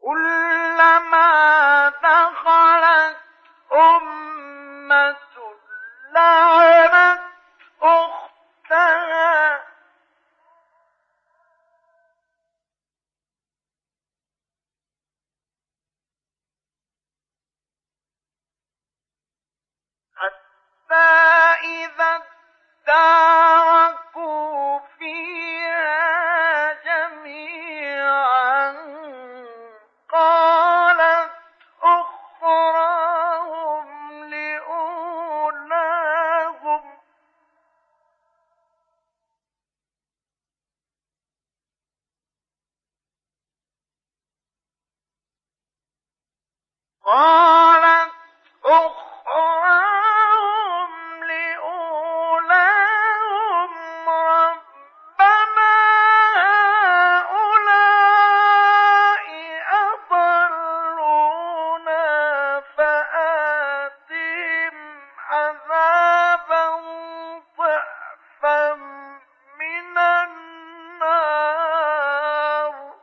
كلما دخلت أمة لعنت أختها حتى إذا اداركوا فيها جميعا قالت أخراهم لأولاهم ربنا هؤلاء أضلونا فآتهم عذابا ضعفا من النار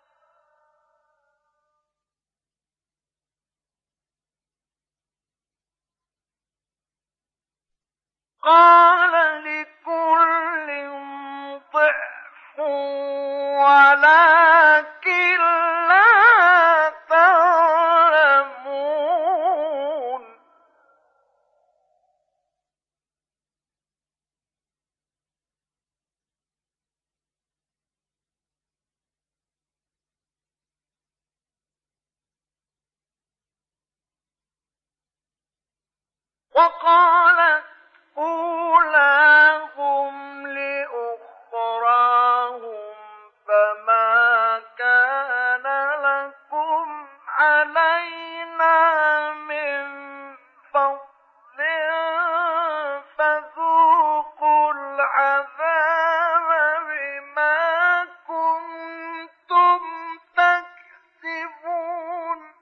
قال لكل ضعف ولكن لا تعلمون وقالت أولاهم لأخراهم فما كان لكم علينا من فضل فذوقوا العذاب بما كنتم تكسبون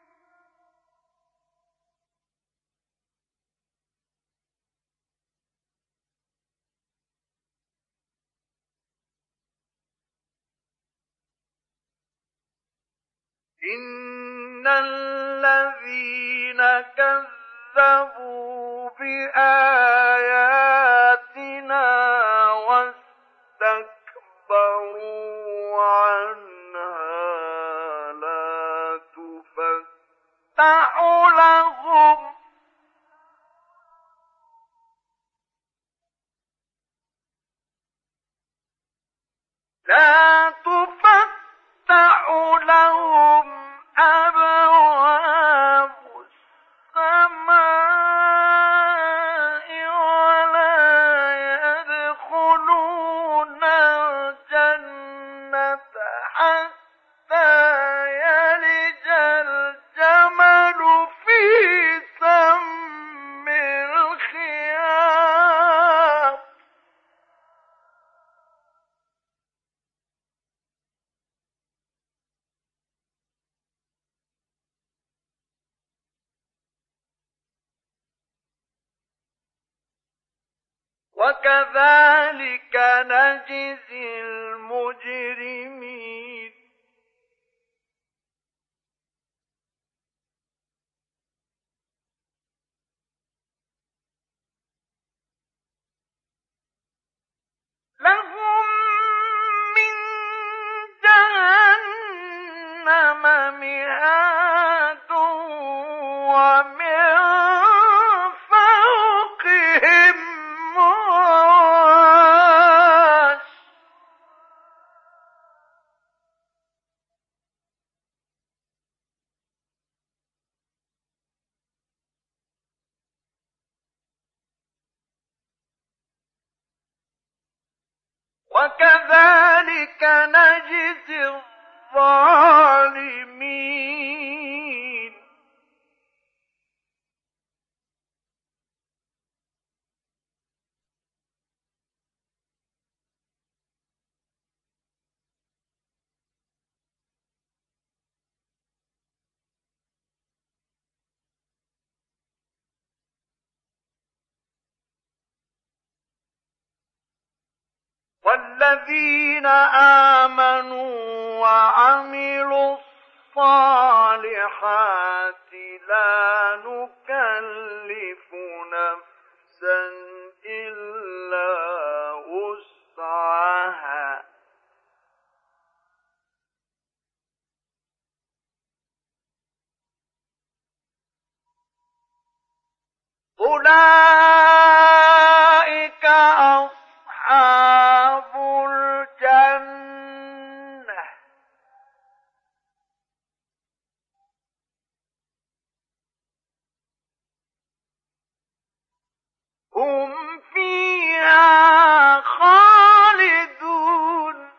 إن الذين كذبوا بآياتنا واستكبروا عنها لا تفتح لهم أبواب السماء ولا يدخلون الجنة حتى يلج الجمل في سم الخياط وكذلك نجزي المجرمين لهم من جهنم مهاد ومن فوقهم غواش وكذلك نجزي الظالمين والذين آمنوا وعملوا الصالحات لا نكلف نفسا إلا وسعها أولئك أصحاب الجنة هم فيها خالدون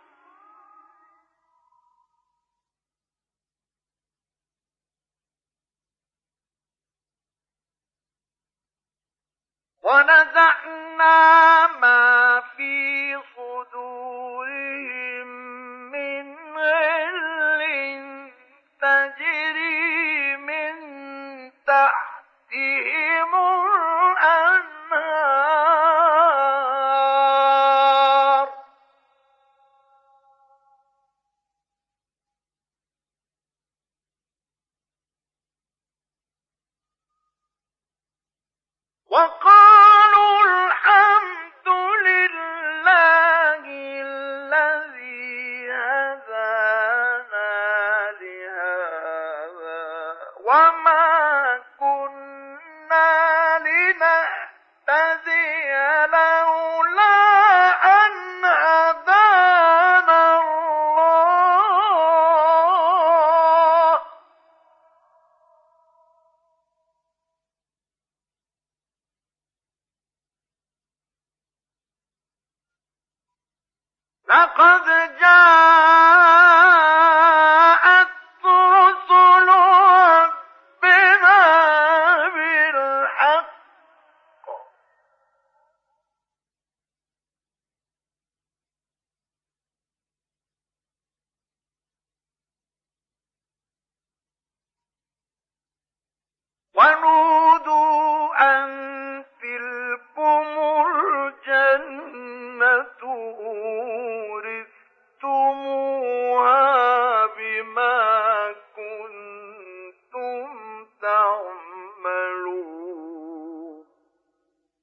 ونزعنا ما في صدورهم من غل تجري من تحتهم الأنهار وقالوا الحمد لله الذي هدانا لهذا وما كنا لنهتدي لولا أن هدانا الله لقد جاء